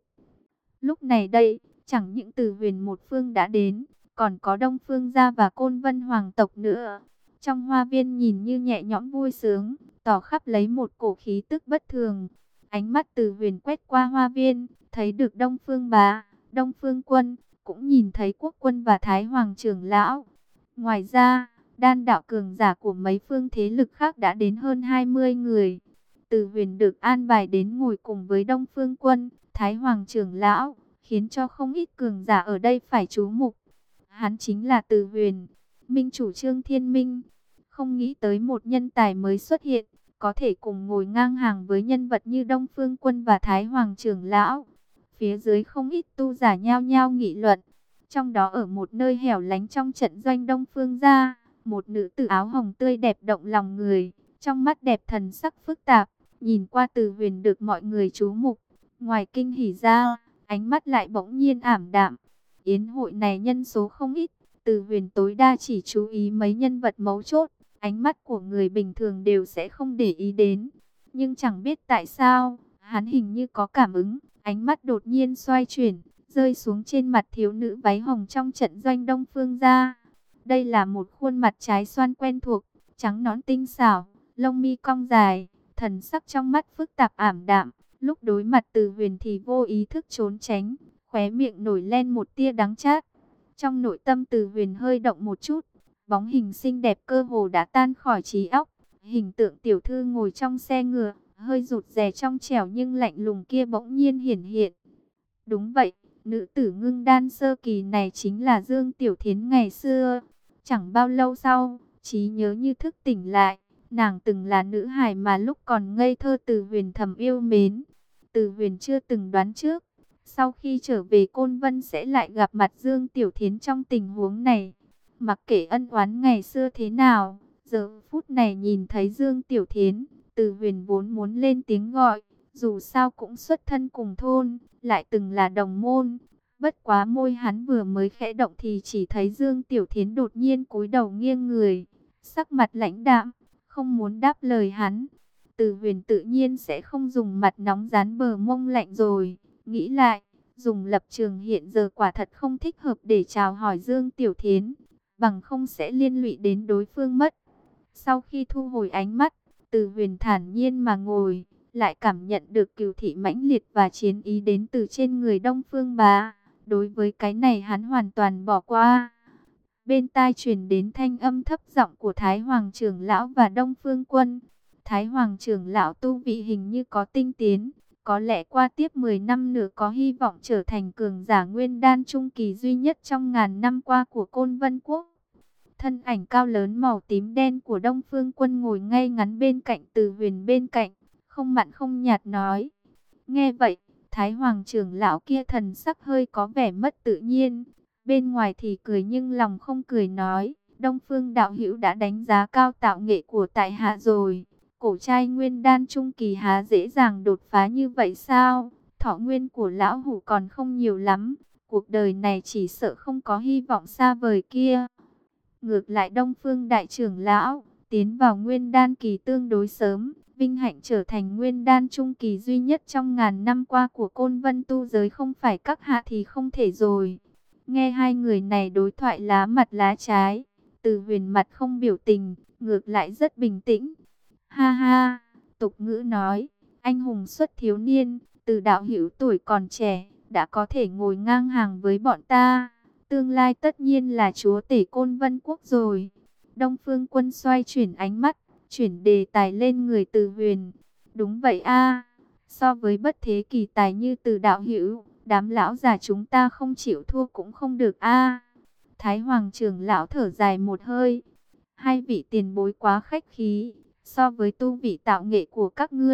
Lúc này đây, chẳng những Từ Huyền một phương đã đến, còn có Đông Phương Gia và Côn Vân Hoàng tộc nữa. Trong hoa viên nhìn như nhẹ nhõm vui sướng, tỏ khắp lấy một cổ khí tức bất thường. Ánh mắt Từ Huyền quét qua hoa viên, thấy được Đông Phương Bá, Đông Phương Quân, cũng nhìn thấy Quốc Quân và Thái Hoàng trưởng lão. Ngoài ra, đan đạo cường giả của mấy phương thế lực khác đã đến hơn hai mươi người. Từ Huyền được an bài đến ngồi cùng với Đông Phương Quân, Thái Hoàng trưởng lão, khiến cho không ít cường giả ở đây phải chú mục. Hắn chính là Từ Huyền, minh chủ Trương Thiên Minh. Không nghĩ tới một nhân tài mới xuất hiện, có thể cùng ngồi ngang hàng với nhân vật như Đông Phương Quân và Thái Hoàng trưởng lão. Phía dưới không ít tu giả nhao nhao nghị luận. Trong đó ở một nơi hẻo lánh trong trận doanh Đông Phương Gia, một nữ tử áo hồng tươi đẹp động lòng người, trong mắt đẹp thần sắc phức tạp, nhìn qua Từ Huyền được mọi người chú mục. Ngoài kinh hỉ ra, ánh mắt lại bỗng nhiên ảm đạm. Yến hội này nhân số không ít, Từ Huyền tối đa chỉ chú ý mấy nhân vật mấu chốt, ánh mắt của người bình thường đều sẽ không để ý đến. Nhưng chẳng biết tại sao, hắn hình như có cảm ứng, ánh mắt đột nhiên xoay chuyển, rơi xuống trên mặt thiếu nữ váy hồng trong trận doanh Đông Phương Gia. Đây là một khuôn mặt trái xoan quen thuộc, trắng nõn tinh xảo, lông mi cong dài, thần sắc trong mắt phức tạp ảm đạm. Lúc đối mặt Từ Huyền thì vô ý thức trốn tránh, khóe miệng nổi lên một tia đắng chát. Trong nội tâm Từ Huyền hơi động một chút, bóng hình xinh đẹp cơ hồ đã tan khỏi trí óc. Hình tượng tiểu thư ngồi trong xe ngựa, hơi rụt rè trong trẻo nhưng lạnh lùng kia bỗng nhiên hiển hiện. Đúng vậy, nữ tử ngưng đan sơ kỳ này chính là Dương Tiểu Thiến ngày xưa. Chẳng bao lâu sau, trí nhớ như thức tỉnh lại, nàng từng là nữ hài mà lúc còn ngây thơ Từ Huyền thầm yêu mến. Từ Huyền chưa từng đoán trước, sau khi trở về Côn Vân sẽ lại gặp mặt Dương Tiểu Thiến trong tình huống này. Mặc kệ ân oán ngày xưa thế nào, giờ phút này nhìn thấy Dương Tiểu Thiến, Từ Huyền vốn muốn lên tiếng gọi, dù sao cũng xuất thân cùng thôn, lại từng là đồng môn. Bất quá môi hắn vừa mới khẽ động thì chỉ thấy Dương Tiểu Thiến đột nhiên cúi đầu nghiêng người, sắc mặt lãnh đạm, không muốn đáp lời hắn. Từ Huyền tự nhiên sẽ không dùng mặt nóng dán bờ mông lạnh rồi. Nghĩ lại, dùng lập trường hiện giờ quả thật không thích hợp để chào hỏi Dương Tiểu Thiến, bằng không sẽ liên lụy đến đối phương mất. Sau khi thu hồi ánh mắt, Từ Huyền thản nhiên mà ngồi, lại cảm nhận được cừu thị mãnh liệt và chiến ý đến từ trên người Đông Phương Bá. Đối với cái này hắn hoàn toàn bỏ qua. Bên tai truyền đến thanh âm thấp giọng của Thái Hoàng trưởng lão và Đông Phương Quân. Thái Hoàng trưởng lão tu vị hình như có tinh tiến, có lẽ qua tiếp mười năm nữa có hy vọng trở thành cường giả nguyên đan trung kỳ duy nhất trong ngàn năm qua của Côn Vân Quốc. Thân ảnh cao lớn màu tím đen của Đông Phương Quân ngồi ngay ngắn bên cạnh Từ Huyền bên cạnh, không mặn không nhạt nói. Nghe vậy, Thái Hoàng trưởng lão kia thần sắc hơi có vẻ mất tự nhiên, bên ngoài thì cười nhưng lòng không cười nói, Đông Phương đạo hữu đã đánh giá cao tạo nghệ của tại hạ rồi. Cổ trai nguyên đan trung kỳ há dễ dàng đột phá như vậy sao? Thọ nguyên của lão hủ còn không nhiều lắm, cuộc đời này chỉ sợ không có hy vọng xa vời kia. Ngược lại Đông Phương đại trưởng lão, tiến vào nguyên đan kỳ tương đối sớm, vinh hạnh trở thành nguyên đan trung kỳ duy nhất trong ngàn năm qua của Côn Vân tu giới, không phải các hạ thì không thể rồi. Nghe hai người này đối thoại lá mặt lá trái, Từ Huyền mặt không biểu tình, ngược lại rất bình tĩnh. Ha ha, tục ngữ nói, anh hùng xuất thiếu niên, Từ đạo hữu tuổi còn trẻ, đã có thể ngồi ngang hàng với bọn ta. Tương lai tất nhiên là chúa tể Côn Vân Quốc rồi. Đông Phương Quân xoay chuyển ánh mắt, chuyển đề tài lên người Từ Huyền. Đúng vậy a, so với bất thế kỳ tài như Từ đạo hữu, đám lão già chúng ta không chịu thua cũng không được a. Thái Hoàng trưởng lão thở dài một hơi. Hai vị tiền bối quá khách khí, so với tu vị tạo nghệ của các ngươi,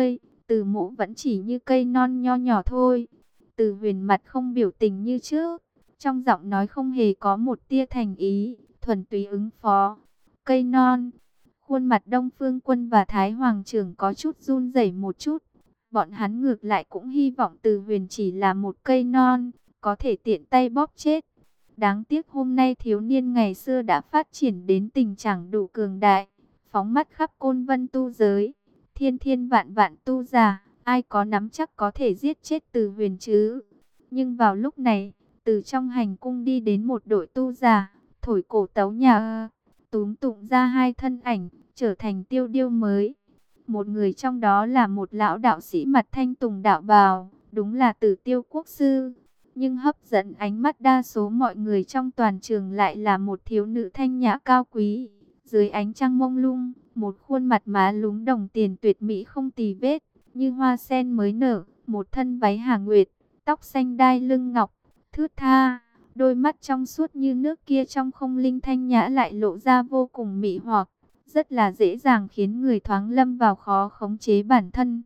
Từ Mộ vẫn chỉ như cây non nho nhỏ thôi. Từ Huyền mặt không biểu tình như trước, trong giọng nói không hề có một tia thành ý, thuần túy ứng phó. Cây non. Khuôn mặt Đông Phương Quân và Thái Hoàng trưởng có chút run rẩy một chút. Bọn hắn ngược lại cũng hy vọng Từ Huyền chỉ là một cây non, có thể tiện tay bóp chết. Đáng tiếc hôm nay thiếu niên ngày xưa đã phát triển đến tình trạng đủ cường đại, phóng mắt khắp côn vân tu giới, thiên thiên vạn vạn tu giả, ai có nắm chắc có thể giết chết Từ Huyền chứ? Nhưng vào lúc này, từ trong hành cung đi đến một đội tu giả, thổi cổ tấu nhà, túm tụng ra hai thân ảnh, trở thành tiêu điêu mới. Một người trong đó là một lão đạo sĩ mặt thanh tùng đạo bào, đúng là Tử Tiêu Quốc sư. Nhưng hấp dẫn ánh mắt đa số mọi người trong toàn trường lại là một thiếu nữ thanh nhã cao quý. Dưới ánh trăng mông lung, một khuôn mặt má lúm đồng tiền tuyệt mỹ không tì vết, như hoa sen mới nở, một thân váy hà nguyệt, tóc xanh đai lưng ngọc, thướt tha, đôi mắt trong suốt như nước kia trong không linh thanh nhã lại lộ ra vô cùng mị hoặc, rất là dễ dàng khiến người thoáng lâm vào khó khống chế bản thân.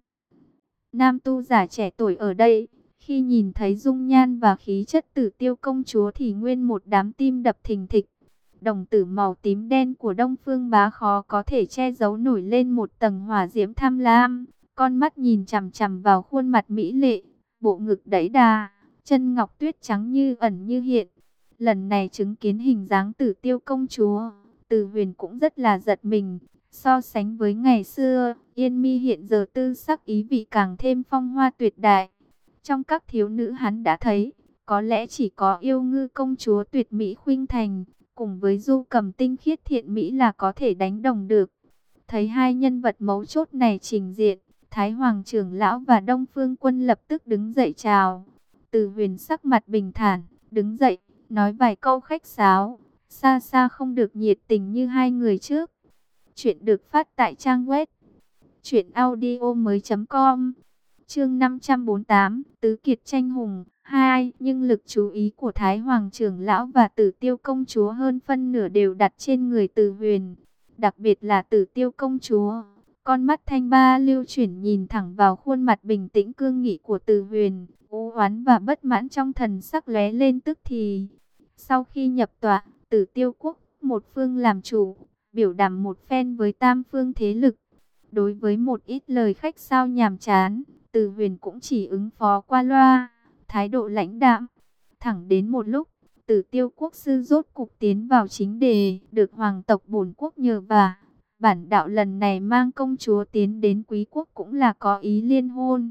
Nam tu giả trẻ tuổi ở đây, khi nhìn thấy dung nhan và khí chất Tử Tiêu công chúa thì nguyên một đám tim đập thình thịch. Đồng tử màu tím đen của Đông Phương Bá khó có thể che giấu nổi lên một tầng hỏa diễm tham lam. Con mắt nhìn chằm chằm vào khuôn mặt mỹ lệ, bộ ngực đẫy đà, chân ngọc tuyết trắng như ẩn như hiện. Lần này chứng kiến hình dáng Tử Tiêu công chúa, Từ Huyền cũng rất là giật mình. So sánh với ngày xưa, Yên Mi hiện giờ tư sắc ý vị càng thêm phong hoa tuyệt đại. Trong các thiếu nữ hắn đã thấy, có lẽ chỉ có Yêu Ngư công chúa tuyệt mỹ khuynh thành, cùng với Du Cầm tinh khiết thiện mỹ là có thể đánh đồng được. Thấy hai nhân vật mấu chốt này trình diện, Thái Hoàng trưởng lão và Đông Phương Quân lập tức đứng dậy chào. Từ Huyền sắc mặt bình thản, đứng dậy, nói vài câu khách sáo, xa xa không được nhiệt tình như hai người trước. Chuyện được phát tại trang web truyện audio mới.com. Chương năm trăm bốn mươi tám, Tứ Kiệt tranh hùng hai. Nhưng lực chú ý của Thái Hoàng trưởng lão và Tử Tiêu công chúa hơn phân nửa đều đặt trên người Từ Huyền, đặc biệt là Tử Tiêu công chúa. Con mắt thanh ba lưu chuyển nhìn thẳng vào khuôn mặt bình tĩnh cương nghị của Từ Huyền, u oán và bất mãn trong thần sắc lóe lên tức thì. Sau khi nhập tọa, Tử Tiêu quốc một phương làm chủ, biểu đảm một phen với tam phương thế lực. Đối với một ít lời khách sáo nhàm chán, Từ Huyền cũng chỉ ứng phó qua loa, thái độ lãnh đạm. Thẳng đến một lúc, Tử Tiêu quốc sư rốt cục tiến vào chính đề, được hoàng tộc bổn quốc nhờ vả. Bản đạo lần này mang công chúa tiến đến quý quốc cũng là có ý liên hôn.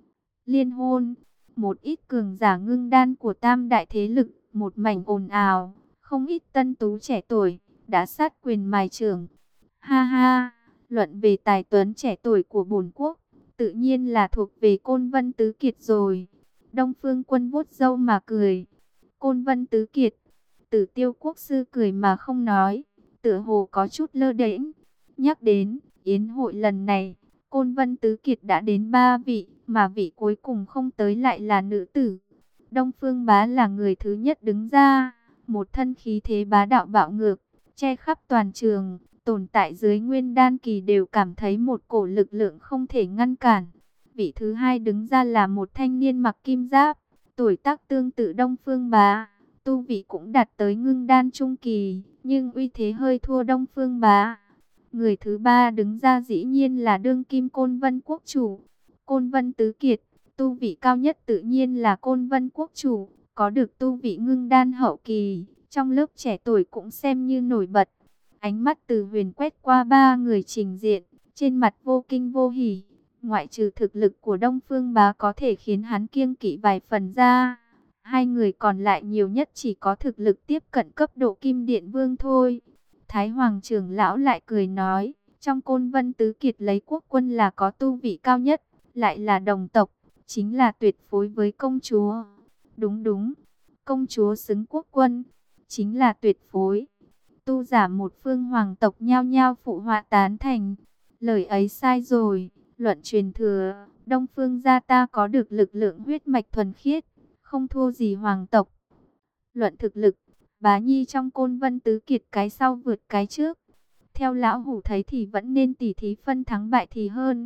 Liên hôn, một ít cường giả ngưng đan của tam đại thế lực, một mảnh ồn ào, không ít tân tú trẻ tuổi, đã sát quyền mài trưởng. Ha ha, luận về tài tuấn trẻ tuổi của bổn quốc, tự nhiên là thuộc về Côn Vân Tứ Kiệt rồi. Đông Phương Quân vuốt râu mà cười. Côn Vân Tứ Kiệt, Tử Tiêu quốc sư cười mà không nói, tựa hồ có chút lơ đễnh. Nhắc đến yến hội lần này, Côn Vân Tứ Kiệt đã đến ba vị, mà vị cuối cùng không tới lại là nữ tử. Đông Phương Bá là người thứ nhất đứng ra, một thân khí thế bá đạo bạo ngược, che khắp toàn trường, tồn tại dưới nguyên đan kỳ đều cảm thấy một cổ lực lượng không thể ngăn cản. Vị thứ hai đứng ra là một thanh niên mặc kim giáp, tuổi tác tương tự Đông Phương Bá, tu vị cũng đạt tới ngưng đan trung kỳ, nhưng uy thế hơi thua Đông Phương Bá. Người thứ ba đứng ra dĩ nhiên là đương kim Côn Vân quốc chủ, Côn Vân Tứ Kiệt. Tu vị cao nhất tự nhiên là Côn Vân quốc chủ, có được tu vị ngưng đan hậu kỳ, trong lớp trẻ tuổi cũng xem như nổi bật. Ánh mắt Từ Huyền quét qua ba người trình diện, trên mặt vô kinh vô hỉ. Ngoại trừ thực lực của Đông Phương Bá có thể khiến hắn kiêng kỵ vài phần ra, hai người còn lại nhiều nhất chỉ có thực lực tiếp cận cấp độ Kim Điện Vương thôi. Thái Hoàng trưởng lão lại cười nói, trong Côn Vân Tứ Kiệt lấy quốc quân là có tu vị cao nhất, lại là đồng tộc, chính là tuyệt phối với công chúa. Đúng đúng, công chúa xứng quốc quân, chính là tuyệt phối. Tu giả một phương hoàng tộc nhao nhao phụ họa tán thành. Lời ấy sai rồi, luận truyền thừa, Đông Phương gia ta có được lực lượng huyết mạch thuần khiết, không thua gì hoàng tộc. Luận thực lực, Bá Nhi trong Côn Vân Tứ Kiệt cái sau vượt cái trước. Theo lão hủ thấy thì vẫn nên tỉ thí phân thắng bại thì hơn.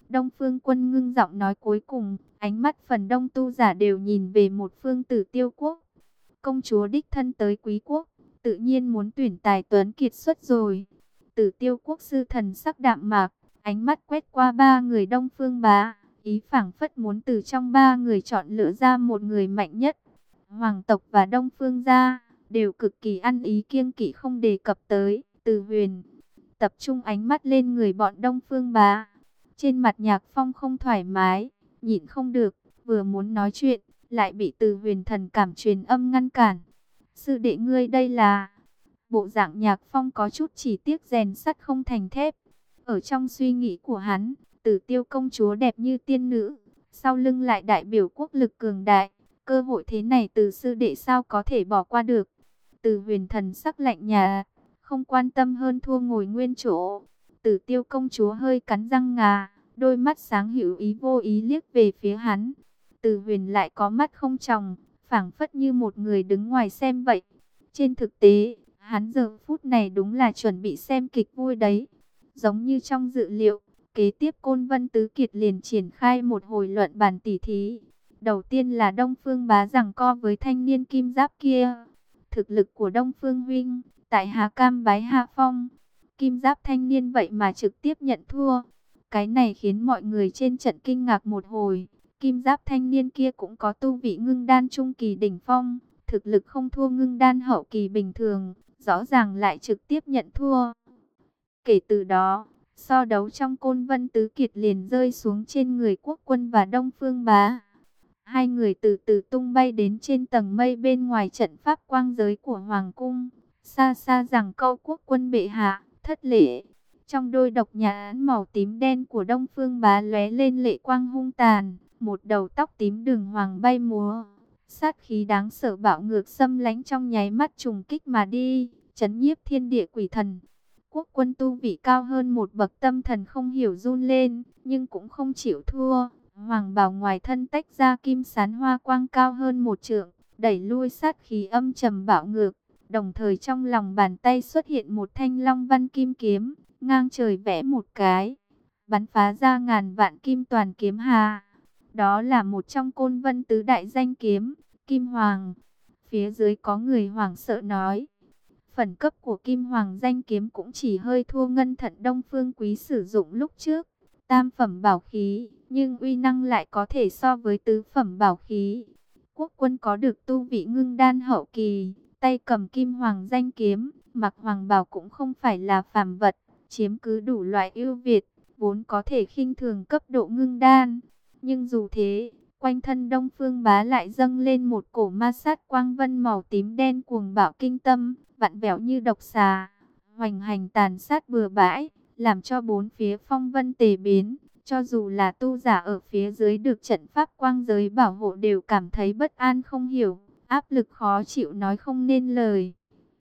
Đông Phương Quân ngưng giọng nói cuối cùng, ánh mắt phần đông tu giả đều nhìn về một phương Tử Tiêu quốc. Công chúa đích thân tới Quý quốc, tự nhiên muốn tuyển tài tuấn kiệt xuất rồi. Tử Tiêu quốc sư thần sắc đạm mạc, ánh mắt quét qua ba người Đông Phương Bá, ý phảng phất muốn từ trong ba người chọn lựa ra một người mạnh nhất. Hoàng tộc và Đông Phương gia đều cực kỳ ăn ý, kiêng kỵ không đề cập tới. Từ Huyền tập trung ánh mắt lên người bọn Đông Phương Bá. Trên mặt Nhạc Phong không thoải mái, nhịn không được, vừa muốn nói chuyện, lại bị Từ Huyền thần cảm truyền âm ngăn cản. Sư đệ ngươi đây là... Bộ dạng Nhạc Phong có chút chỉ tiếc rèn sắt không thành thép. Ở trong suy nghĩ của hắn, Tử Tiêu công chúa đẹp như tiên nữ, sau lưng lại đại biểu quốc lực cường đại. Cơ hội thế này từ sư đệ sao có thể bỏ qua được. Từ Huyền thần sắc lạnh nhà, không quan tâm hơn thua ngồi nguyên chỗ. Tử Tiêu công chúa hơi cắn răng ngà, đôi mắt sáng hữu ý vô ý liếc về phía hắn. Từ Huyền lại có mắt không tròng, phảng phất như một người đứng ngoài xem vậy. Trên thực tế, hắn giờ phút này đúng là chuẩn bị xem kịch vui đấy. Giống như trong dự liệu, kế tiếp Côn Vân Tứ Kiệt liền triển khai một hồi luận bàn tỉ thí. Đầu tiên là Đông Phương Bá giằng co với thanh niên kim giáp kia. Thực lực của Đông Phương huynh, tại Hà Cam bái Hà Phong, kim giáp thanh niên vậy mà trực tiếp nhận thua. Cái này khiến mọi người trên trận kinh ngạc một hồi. Kim giáp thanh niên kia cũng có tu vị ngưng đan trung kỳ đỉnh phong, thực lực không thua ngưng đan hậu kỳ bình thường, rõ ràng lại trực tiếp nhận thua. Kể từ đó, so đấu trong Côn Vân Tứ Kiệt liền rơi xuống trên người Quốc Quân và Đông Phương Bá. Hai người từ từ tung bay đến trên tầng mây bên ngoài trận pháp quang giới của Hoàng cung. Xa xa rằng câu Quốc Quân bệ hạ, thất lễ. Trong đôi độc nhãn màu tím đen của Đông Phương Bá lóe lên lệ quang hung tàn, một đầu tóc tím đường hoàng bay múa. Sát khí đáng sợ bạo ngược xâm lánh trong nháy mắt trùng kích mà đi, chấn nhiếp thiên địa quỷ thần. Quốc Quân tu vị cao hơn một bậc, tâm thần không hiểu run lên, nhưng cũng không chịu thua. Hoàng bào ngoài thân tách ra kim sán hoa quang cao hơn một trượng, đẩy lui sát khí âm trầm bạo ngược. Đồng thời trong lòng bàn tay xuất hiện một thanh long văn kim kiếm, ngang trời vẽ một cái, bắn phá ra ngàn vạn kim toàn kiếm hà. Đó là một trong Côn Vân tứ đại danh kiếm, Kim Hoàng. Phía dưới có người hoảng sợ nói, phần cấp của Kim Hoàng danh kiếm cũng chỉ hơi thua Ngân Thận Đông Phương Quý sử dụng lúc trước. Tam phẩm bảo khí, nhưng uy năng lại có thể so với tứ phẩm bảo khí. Quốc Quân có được tu vị ngưng đan hậu kỳ, tay cầm Kim Hoàng danh kiếm, mặc hoàng bào cũng không phải là phàm vật, chiếm cứ đủ loại ưu việt, vốn có thể khinh thường cấp độ ngưng đan. Nhưng dù thế, quanh thân Đông Phương Bá lại dâng lên một cổ ma sát quang vân màu tím đen cuồng bạo kinh tâm, vặn vẹo như độc xà, hoành hành tàn sát bừa bãi, làm cho bốn phía phong vân tề biến. Cho dù là tu giả ở phía dưới được trận pháp quang giới bảo hộ đều cảm thấy bất an không hiểu, áp lực khó chịu nói không nên lời.